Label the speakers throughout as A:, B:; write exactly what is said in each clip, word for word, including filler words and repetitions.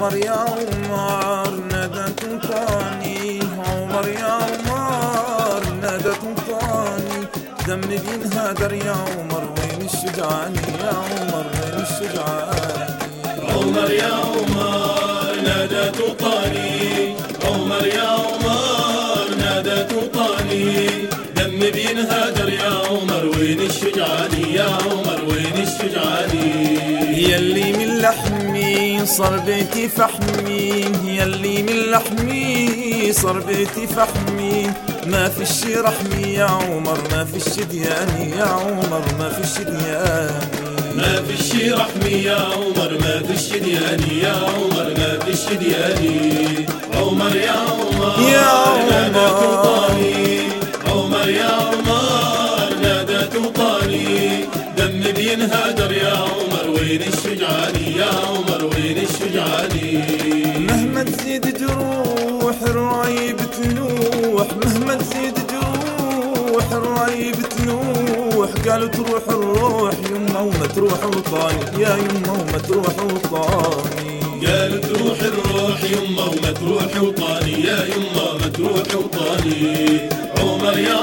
A: عمر يا عمر نادت وطاني، عمر يا عمر نادت وطاني، دم بينهدر يا عمر وين الشجعان يا عمر وين الشجعان.
B: عمر يا عمر نادت وطاني، عمر يا عمر نادت وطاني، دم بينهدر يا عمر وين الشجعان يا عمر وين الشجعان.
A: يلي من لحمي صار بيتي فحمي، يلي من لحمي صار بيتي فحمي، ما في الشي رحمي يا عمر ما في الشي دياني يا عمر ما في الشي دياني.
B: ما في الشي رحمي يا عمر ما في الشي دياني يا عمر ما في الشي دياني. عمر يا عمر
A: يا عمر
B: نادت وطاني، عمر يا عمر نادت وطاني، دم بينهدر يا عمر وين الشجعاني يا عمر وين الشجعاني.
A: مهما تزيد جروح الرعي بتلوح، مهما تزيد جروح الرعي بتلوح، قالوا تروح الروح يما وما تروح وطاني يا يما وما تروح وطاني.
B: قالوا تروح الروح يما وما تروح وطاني يا يما ما تروح وطاني. عمر يا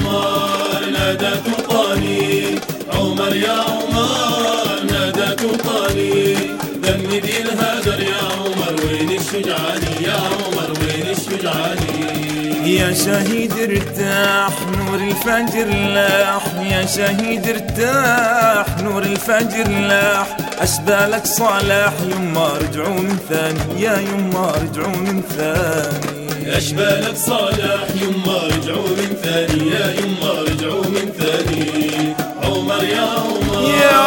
B: عمر نادت وطاني، عمر يا عمر نادت وطاني، دم بينهدر يا عمر وين الشجعاني يا عمر وين الشجعاني.
A: يا شهيد ارتاح نور الفجر لاح، يا شهيد ارتاح نور الفجر لاح، أشبالك صلاح يما رجعوا من ثاني يا يما رجعوا من ثاني.
B: أشبالك صلاح يما رجعوا من ثاني يا يما رجعوا من ثاني. عمر يا عمر
A: يا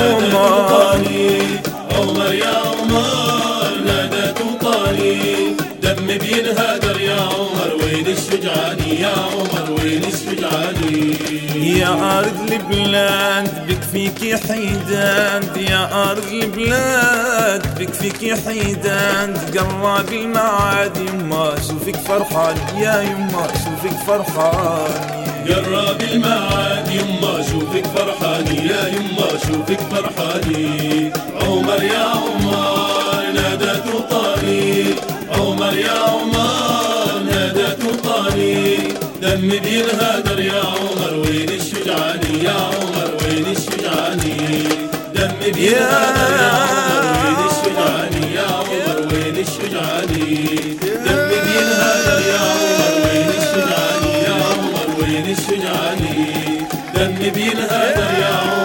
A: عمر
B: عمر يا عمر نادت وطاني، دم بينهدر يا عمر وين الشجعاني يا عمر وين الشجعاني.
A: يا أرض البلاد بكفيكي حيدان، يا أرض البلاد بكفيكي حيدان، قرب المعاد يما شوفك فرحان يا يما شوفك فرحان.
B: قرب المعاد يما شوفك فرحاني يا يما شوفك فرحاني. عمر يا عمر نادت وطاني، عمر يا عمر نادت وطاني، دم بينهدر يا عمر وين الشجعاني يا عمر وين الشجعاني. دم بينهدر يا عمر وين الشجعاني يا عمر وين الشجعاني. دم بينهدر يا عمر وين الشجعاني يا عمر وين الشجعاني. دم بينهدر يا عمر